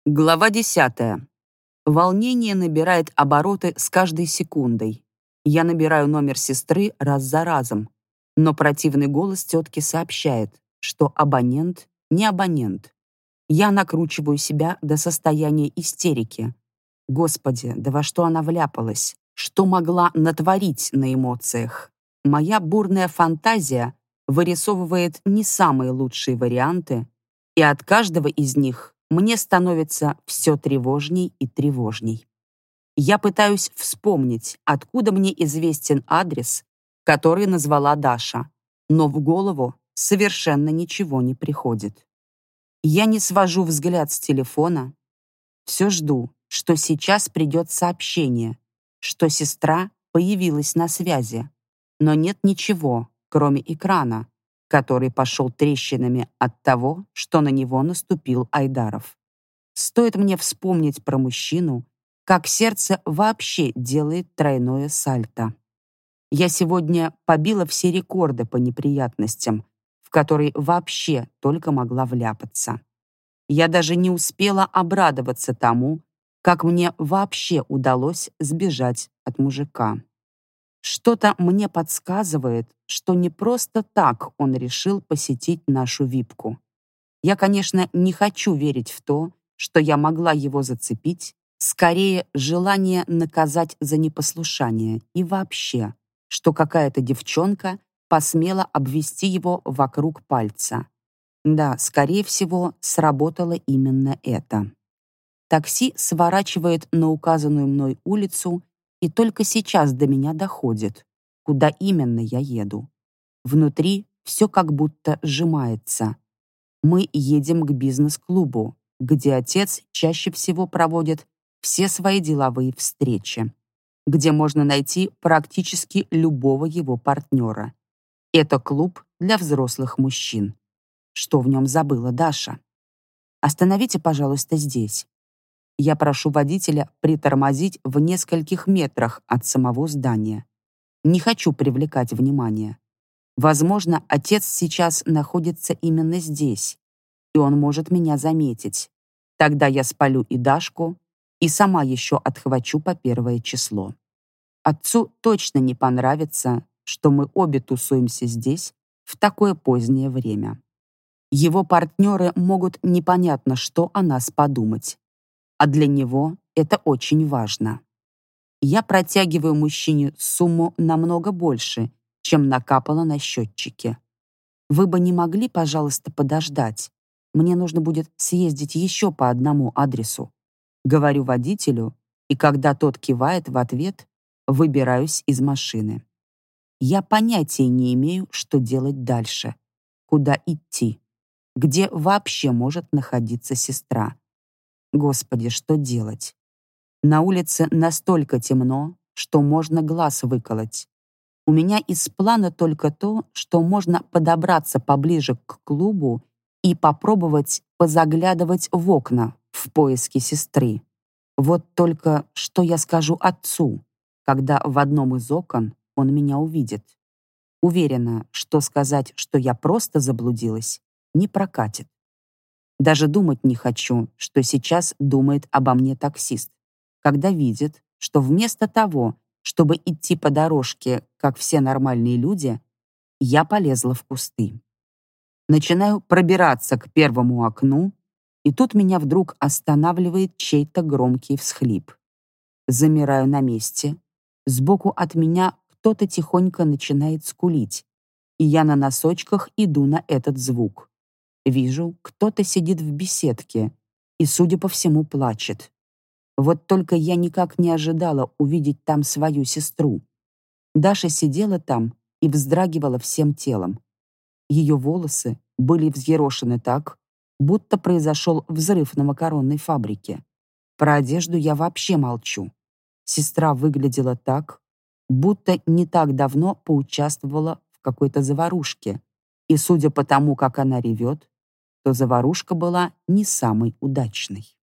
Глава 10. Волнение набирает обороты с каждой секундой. Я набираю номер сестры раз за разом, но противный голос тетки сообщает, что абонент не абонент. Я накручиваю себя до состояния истерики. Господи, да во что она вляпалась? Что могла натворить на эмоциях? Моя бурная фантазия вырисовывает не самые лучшие варианты, и от каждого из них мне становится все тревожней и тревожней. Я пытаюсь вспомнить, откуда мне известен адрес, который назвала Даша, но в голову совершенно ничего не приходит. Я не свожу взгляд с телефона, все жду, что сейчас придет сообщение, что сестра появилась на связи, но нет ничего, кроме экрана, который пошел трещинами от того, что на него наступил Айдаров. Стоит мне вспомнить про мужчину, как сердце вообще делает тройное сальто. Я сегодня побила все рекорды по неприятностям, в которые вообще только могла вляпаться. Я даже не успела обрадоваться тому, как мне вообще удалось сбежать от мужика. Что-то мне подсказывает, что не просто так он решил посетить нашу випку. Я, конечно, не хочу верить в то, что я могла его зацепить, скорее желание наказать за непослушание и вообще, что какая-то девчонка посмела обвести его вокруг пальца. Да, скорее всего, сработало именно это. Такси сворачивает на указанную мной улицу, и только сейчас до меня доходит, куда именно я еду. Внутри все как будто сжимается. Мы едем к бизнес-клубу, где отец чаще всего проводит все свои деловые встречи, где можно найти практически любого его партнера. Это клуб для взрослых мужчин. Что в нем забыла Даша? Остановите, пожалуйста, здесь. Я прошу водителя притормозить в нескольких метрах от самого здания. Не хочу привлекать внимание. Возможно, отец сейчас находится именно здесь, и он может меня заметить. Тогда я спалю и Дашку, и сама еще отхвачу по первое число. Отцу точно не понравится, что мы обе тусуемся здесь в такое позднее время. Его партнеры могут непонятно что о нас подумать. А для него это очень важно. Я протягиваю мужчине сумму намного больше, чем накапало на счетчике. Вы бы не могли, пожалуйста, подождать? Мне нужно будет съездить еще по одному адресу. Говорю водителю, и когда тот кивает в ответ, выбираюсь из машины. Я понятия не имею, что делать дальше, куда идти, где вообще может находиться сестра. Господи, что делать? На улице настолько темно, что можно глаз выколоть. У меня из плана только то, что можно подобраться поближе к клубу и попробовать позаглядывать в окна в поиске сестры. Вот только что я скажу отцу, когда в одном из окон он меня увидит. Уверена, что сказать, что я просто заблудилась, не прокатит. Даже думать не хочу, что сейчас думает обо мне таксист, когда видит, что вместо того, чтобы идти по дорожке, как все нормальные люди, я полезла в кусты. Начинаю пробираться к первому окну, и тут меня вдруг останавливает чей-то громкий всхлип. Замираю на месте. Сбоку от меня кто-то тихонько начинает скулить, и я на носочках иду на этот звук. Вижу, кто-то сидит в беседке и, судя по всему, плачет. Вот только я никак не ожидала увидеть там свою сестру. Даша сидела там и вздрагивала всем телом. Ее волосы были взъерошены так, будто произошел взрыв на макаронной фабрике. Про одежду я вообще молчу. Сестра выглядела так, будто не так давно поучаствовала в какой-то заварушке, и, судя по тому, как она ревет, то заварушка была не самой удачной.